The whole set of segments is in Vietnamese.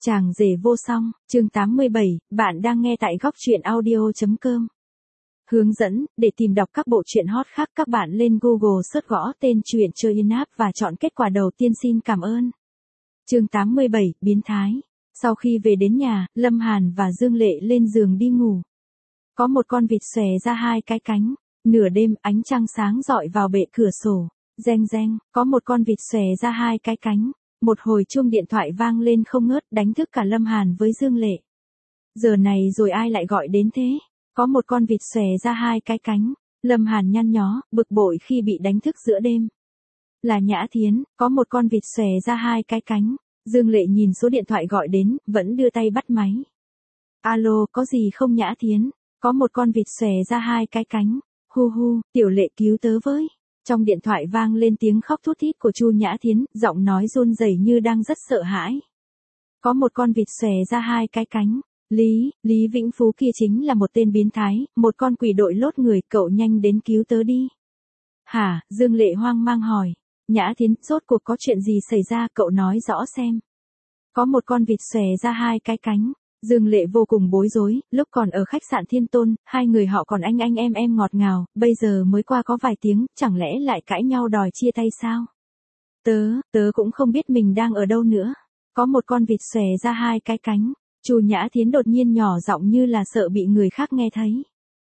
Chàng rể vô song, chương 87, bạn đang nghe tại góc truyện audio.com. Hướng dẫn, để tìm đọc các bộ truyện hot khác các bạn lên Google search gõ tên truyện chơi in app và chọn kết quả đầu tiên xin cảm ơn. Chương 87, biến thái. Sau khi về đến nhà, Lâm Hàn và Dương Lệ lên giường đi ngủ. Có một con vịt xòe ra hai cái cánh, nửa đêm ánh trăng sáng rọi vào bệ cửa sổ, reng reng, có một con vịt xòe ra hai cái cánh. Một hồi chuông điện thoại vang lên không ngớt đánh thức cả Lâm Hàn với Dương Lệ. Giờ này rồi ai lại gọi đến thế? Có một con vịt xòe ra hai cái cánh. Lâm Hàn nhăn nhó, bực bội khi bị đánh thức giữa đêm. Là Nhã Thiến, có một con vịt xòe ra hai cái cánh. Dương Lệ nhìn số điện thoại gọi đến, vẫn đưa tay bắt máy. Alo, có gì không Nhã Thiến? Có một con vịt xòe ra hai cái cánh. Hu hu, Tiểu Lệ cứu tớ với. Trong điện thoại vang lên tiếng khóc thút thít của Chu Nhã Thiến, giọng nói run rẩy như đang rất sợ hãi. Có một con vịt xòe ra hai cái cánh. Lý Vĩnh Phú kia chính là một tên biến thái, một con quỷ đội lốt người, cậu nhanh đến cứu tớ đi. Hả? Dương Lệ hoang mang hỏi. Nhã Thiến, rốt cuộc có chuyện gì xảy ra, cậu nói rõ xem. Có một con vịt xòe ra hai cái cánh. Dương Lệ vô cùng bối rối, lúc còn ở khách sạn Thiên Tôn, hai người họ còn anh em ngọt ngào, bây giờ mới qua có vài tiếng, chẳng lẽ lại cãi nhau đòi chia tay sao? Tớ cũng không biết mình đang ở đâu nữa. Có một con vịt xòe ra hai cái cánh. Chu Nhã Thiến đột nhiên nhỏ giọng như là sợ bị người khác nghe thấy.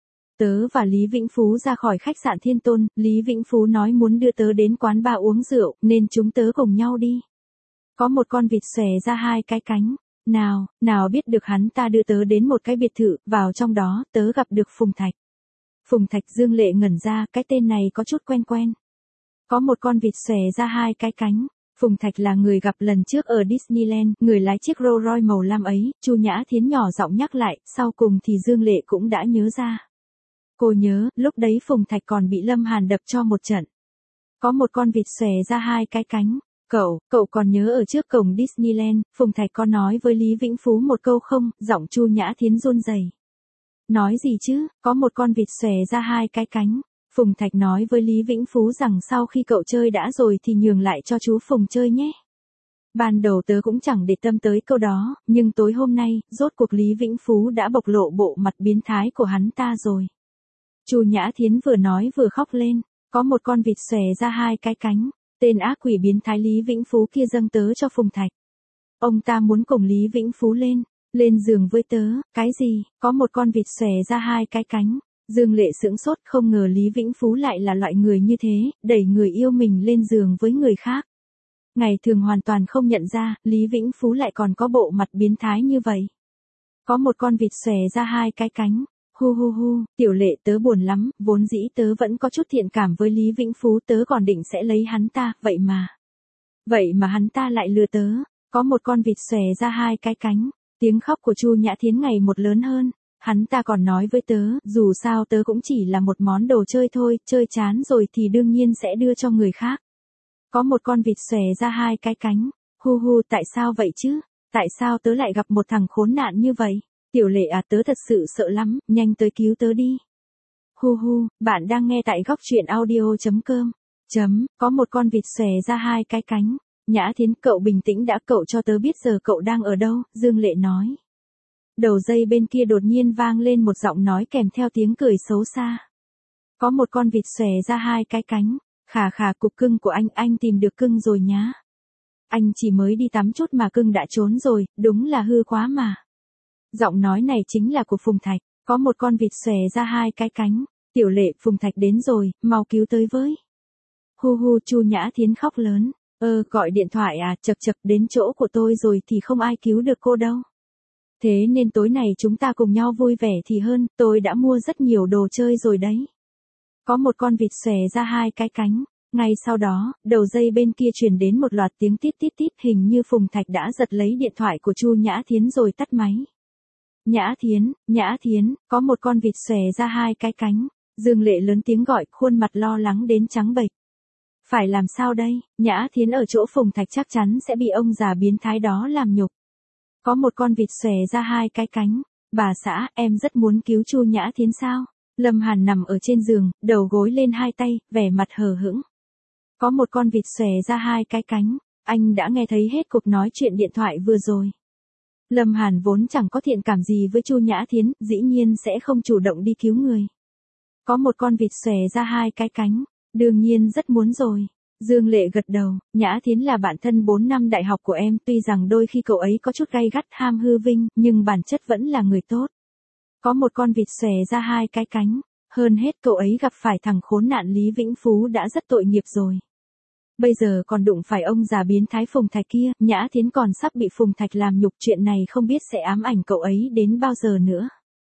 Tớ và Lý Vĩnh Phú ra khỏi khách sạn Thiên Tôn, Lý Vĩnh Phú nói muốn đưa tớ đến quán bar uống rượu, nên chúng tớ cùng nhau đi. Có một con vịt xòe ra hai cái cánh. Nào biết được hắn ta đưa tớ đến một cái biệt thự, vào trong đó, tớ gặp được Phùng Thạch. Phùng Thạch. Dương Lệ ngẩn ra, cái tên này có chút quen quen. Có một con vịt xòe ra hai cái cánh. Phùng Thạch là người gặp lần trước ở Disneyland, người lái chiếc Rolls Royce màu lam ấy, Chu Nhã Thiến nhỏ giọng nhắc lại, sau cùng thì Dương Lệ cũng đã nhớ ra. Cô nhớ, lúc đấy Phùng Thạch còn bị Lâm Hàn đập cho một trận. Có một con vịt xòe ra hai cái cánh. Cậu còn nhớ ở trước cổng Disneyland, Phùng Thạch có nói với Lý Vĩnh Phú một câu không? Giọng Chu Nhã Thiến run rẩy. Nói gì chứ? Có một con vịt xòe ra hai cái cánh. Phùng Thạch nói với Lý Vĩnh Phú rằng sau khi cậu chơi đã rồi thì nhường lại cho chú Phùng chơi nhé. Ban đầu tớ cũng chẳng để tâm tới câu đó, nhưng tối hôm nay, rốt cuộc Lý Vĩnh Phú đã bộc lộ bộ mặt biến thái của hắn ta rồi. Chu Nhã Thiến vừa nói vừa khóc lên. Có một con vịt xòe ra hai cái cánh. Tên ác quỷ biến thái Lý Vĩnh Phú kia dâng tớ cho Phùng Thạch. Ông ta muốn cùng Lý Vĩnh Phú lên giường với tớ. Cái gì? Có một con vịt xòe ra hai cái cánh. Dương Lệ sững sốt, không ngờ Lý Vĩnh Phú lại là loại người như thế, đẩy người yêu mình lên giường với người khác. Ngày thường hoàn toàn không nhận ra, Lý Vĩnh Phú lại còn có bộ mặt biến thái như vậy. Có một con vịt xòe ra hai cái cánh. Hu, Tiểu Lệ, tớ buồn lắm, vốn dĩ tớ vẫn có chút thiện cảm với Lý Vĩnh Phú, tớ còn định sẽ lấy hắn ta, vậy mà hắn ta lại lừa tớ. Có một con vịt xòe ra hai cái cánh. Tiếng khóc của Chu Nhã Thiến ngày một lớn hơn. Hắn ta còn nói với tớ, dù sao tớ cũng chỉ là một món đồ chơi thôi, chơi chán rồi thì đương nhiên sẽ đưa cho người khác. Có một con vịt xòe ra hai cái cánh. Hu, tại sao vậy chứ? Tại sao tớ lại gặp một thằng khốn nạn như vậy? Tiểu Lệ à, tớ thật sự sợ lắm, nhanh tới cứu tớ đi. Hu, bạn đang nghe tại góc truyện audio.com. Có một con vịt xòe ra hai cái cánh. Nhã Thiến, cậu bình tĩnh đã, cậu cho tớ biết giờ cậu đang ở đâu, Dương Lệ nói. Đầu dây bên kia đột nhiên vang lên một giọng nói kèm theo tiếng cười xấu xa. Có một con vịt xòe ra hai cái cánh. Khà, cục cưng của anh tìm được cưng rồi nhá. Anh chỉ mới đi tắm chút mà cưng đã trốn rồi, đúng là hư quá mà. Giọng nói này chính là của Phùng Thạch. Có một con vịt xòe ra hai cái cánh. Tiểu Lệ, Phùng Thạch đến rồi, mau cứu tới với. Hu, Chu Nhã Thiến khóc lớn. Gọi điện thoại à, chật, đến chỗ của tôi rồi thì không ai cứu được cô đâu. Thế nên tối này chúng ta cùng nhau vui vẻ thì hơn, tôi đã mua rất nhiều đồ chơi rồi đấy. Có một con vịt xòe ra hai cái cánh. Ngay sau đó, đầu dây bên kia truyền đến một loạt tiếng tít, hình như Phùng Thạch đã giật lấy điện thoại của Chu Nhã Thiến rồi tắt máy. Nhã Thiến, có một con vịt xòe ra hai cái cánh. Dương Lệ lớn tiếng gọi, khuôn mặt lo lắng đến trắng bệch. Phải làm sao đây? Nhã Thiến ở chỗ Phùng Thạch chắc chắn sẽ bị ông già biến thái đó làm nhục. Có một con vịt xòe ra hai cái cánh. Bà xã, em rất muốn cứu Chu Nhã Thiến sao? Lâm Hàn nằm ở trên giường, đầu gối lên hai tay, vẻ mặt hờ hững. Có một con vịt xòe ra hai cái cánh. Anh đã nghe thấy hết cuộc nói chuyện điện thoại vừa rồi. Lâm Hàn vốn chẳng có thiện cảm gì với Chu Nhã Thiến, dĩ nhiên sẽ không chủ động đi cứu người. Có một con vịt xòe ra hai cái cánh, đương nhiên rất muốn rồi. Dương Lệ gật đầu, Nhã Thiến là bạn thân 4 năm đại học của em, tuy rằng đôi khi cậu ấy có chút gay gắt ham hư vinh, nhưng bản chất vẫn là người tốt. Có một con vịt xòe ra hai cái cánh, hơn hết cậu ấy gặp phải thằng khốn nạn Lý Vĩnh Phú đã rất tội nghiệp rồi. Bây giờ còn đụng phải ông già biến thái Phùng Thạch kia, Nhã Thiến còn sắp bị Phùng Thạch làm nhục, chuyện này không biết sẽ ám ảnh cậu ấy đến bao giờ nữa.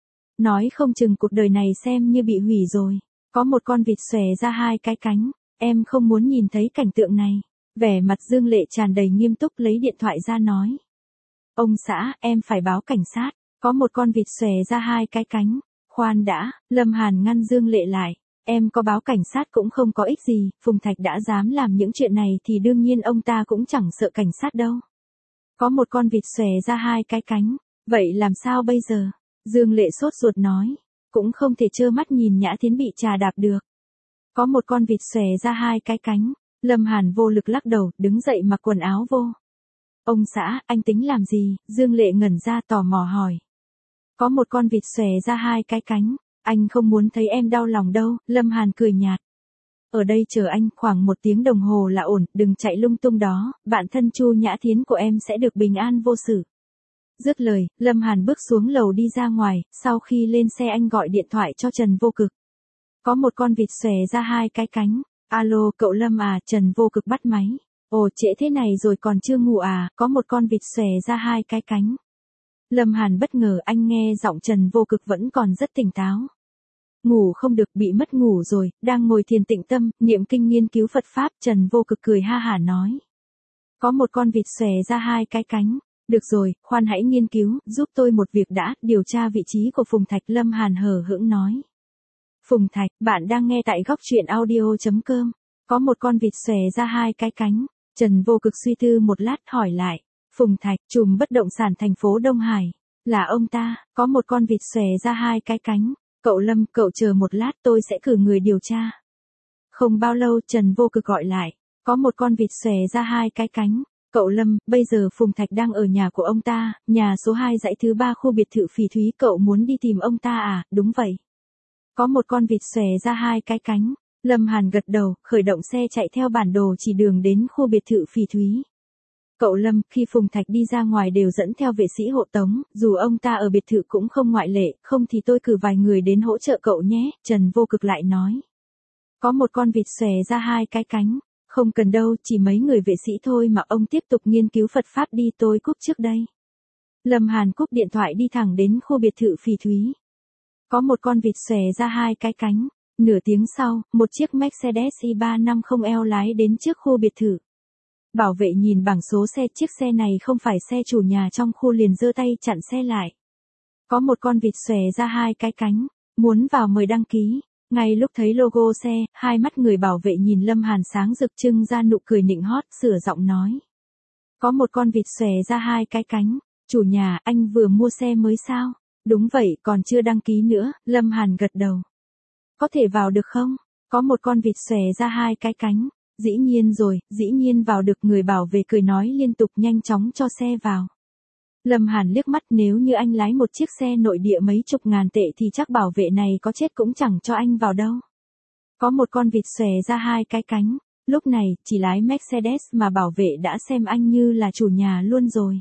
Nói không chừng cuộc đời này xem như bị hủy rồi. Có một con vịt xòe ra hai cái cánh, em không muốn nhìn thấy cảnh tượng này. Vẻ mặt Dương Lệ tràn đầy nghiêm túc lấy điện thoại ra nói. Ông xã, em phải báo cảnh sát. Có một con vịt xòe ra hai cái cánh. Khoan đã, Lâm Hàn ngăn Dương Lệ lại. Em có báo cảnh sát cũng không có ích gì, Phùng Thạch đã dám làm những chuyện này thì đương nhiên ông ta cũng chẳng sợ cảnh sát đâu. Có một con vịt xòe ra hai cái cánh, vậy làm sao bây giờ? Dương Lệ sốt ruột nói, cũng không thể trơ mắt nhìn Nhã Thiến bị trà đạp được. Có một con vịt xòe ra hai cái cánh, Lâm Hàn vô lực lắc đầu, đứng dậy mặc quần áo vô. Ông xã, anh tính làm gì? Dương Lệ ngẩn ra tò mò hỏi. Có một con vịt xòe ra hai cái cánh, anh không muốn thấy em đau lòng đâu, Lâm Hàn cười nhạt. Ở đây chờ anh, khoảng 1 tiếng đồng hồ là ổn, đừng chạy lung tung đó, bạn thân Chu Nhã Thiến của em sẽ được bình an vô sự. Dứt lời, Lâm Hàn bước xuống lầu đi ra ngoài, sau khi lên xe anh gọi điện thoại cho Trần Vô Cực. Có một con vịt xòe ra hai cái cánh. Alo, cậu Lâm à, Trần Vô Cực bắt máy. Ồ, trễ thế này rồi còn chưa ngủ à, có một con vịt xòe ra hai cái cánh. Lâm Hàn bất ngờ, anh nghe giọng Trần Vô Cực vẫn còn rất tỉnh táo. Ngủ không được, bị mất ngủ rồi, đang ngồi thiền tĩnh tâm, niệm kinh nghiên cứu Phật Pháp, Trần Vô Cực cười ha hả nói. Có một con vịt xòe ra hai cái cánh. Được rồi, khoan hãy nghiên cứu, giúp tôi một việc đã, điều tra vị trí của Phùng Thạch, Lâm Hàn hờ hững nói. Phùng Thạch, bạn đang nghe tại góc truyện audio.com. Có một con vịt xòe ra hai cái cánh. Trần Vô Cực suy tư một lát hỏi lại. Phùng Thạch, trùm bất động sản thành phố Đông Hải. Là ông ta, có một con vịt xòe ra hai cái cánh. Cậu Lâm, cậu chờ một lát tôi sẽ cử người điều tra. Không bao lâu Trần Vô Cực gọi lại. Có một con vịt xòe ra hai cái cánh. Cậu Lâm, bây giờ Phùng Thạch đang ở nhà của ông ta, nhà số 2 dãy thứ 3 khu biệt thự Phỉ Thúy, cậu muốn đi tìm ông ta à? Đúng vậy. Có một con vịt xòe ra hai cái cánh. Lâm Hàn gật đầu, khởi động xe chạy theo bản đồ chỉ đường đến khu biệt thự Phỉ Thúy. Cậu Lâm, khi Phùng Thạch đi ra ngoài đều dẫn theo vệ sĩ hộ tống, dù ông ta ở biệt thự cũng không ngoại lệ, không thì tôi cử vài người đến hỗ trợ cậu nhé, Trần Vô Cực lại nói. Có một con vịt xòe ra hai cái cánh. Không cần đâu, chỉ mấy người vệ sĩ thôi mà, ông tiếp tục nghiên cứu Phật Pháp đi, tôi cúp trước đây. Lâm Hàn cúp điện thoại đi thẳng đến khu biệt thự Phỉ Thúy. Có một con vịt xòe ra hai cái cánh. Nửa tiếng sau, một chiếc Mercedes E350L lái đến trước khu biệt thự. Bảo vệ nhìn bảng số xe, chiếc xe này không phải xe chủ nhà trong khu liền giơ tay chặn xe lại. Có một con vịt xòe ra hai cái cánh, muốn vào mời đăng ký. Ngay lúc thấy logo xe, hai mắt người bảo vệ nhìn Lâm Hàn sáng rực trưng ra nụ cười nịnh hót, sửa giọng nói. Có một con vịt xòe ra hai cái cánh. Chủ nhà, anh vừa mua xe mới sao? Đúng vậy, còn chưa đăng ký nữa, Lâm Hàn gật đầu. Có thể vào được không? Có một con vịt xòe ra hai cái cánh. Dĩ nhiên rồi, dĩ nhiên vào được, người bảo vệ cười nói liên tục nhanh chóng cho xe vào. Lâm Hàn liếc mắt, nếu như anh lái một chiếc xe nội địa mấy chục ngàn tệ thì chắc bảo vệ này có chết cũng chẳng cho anh vào đâu. Có một con vịt xòe ra hai cái cánh. Lúc này, chỉ lái Mercedes mà bảo vệ đã xem anh như là chủ nhà luôn rồi.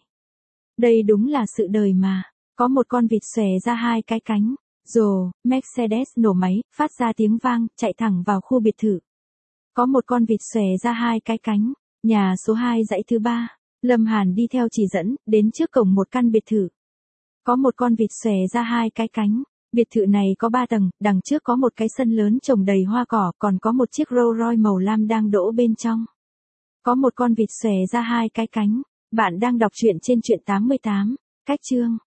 Đây đúng là sự đời mà. Có một con vịt xòe ra hai cái cánh. Rồ, Mercedes nổ máy, phát ra tiếng vang, chạy thẳng vào khu biệt thự. Có một con vịt xòe ra hai cái cánh. Nhà số 2 dãy thứ 3. Lâm Hàn đi theo chỉ dẫn, đến trước cổng một căn biệt thự. Có một con vịt xòe ra hai cái cánh. Biệt thự này có 3 tầng, đằng trước có một cái sân lớn trồng đầy hoa cỏ, còn có một chiếc Rolls Royce màu lam đang đỗ bên trong. Có một con vịt xòe ra hai cái cánh. Bạn đang đọc truyện trên truyện 88. Cách chương.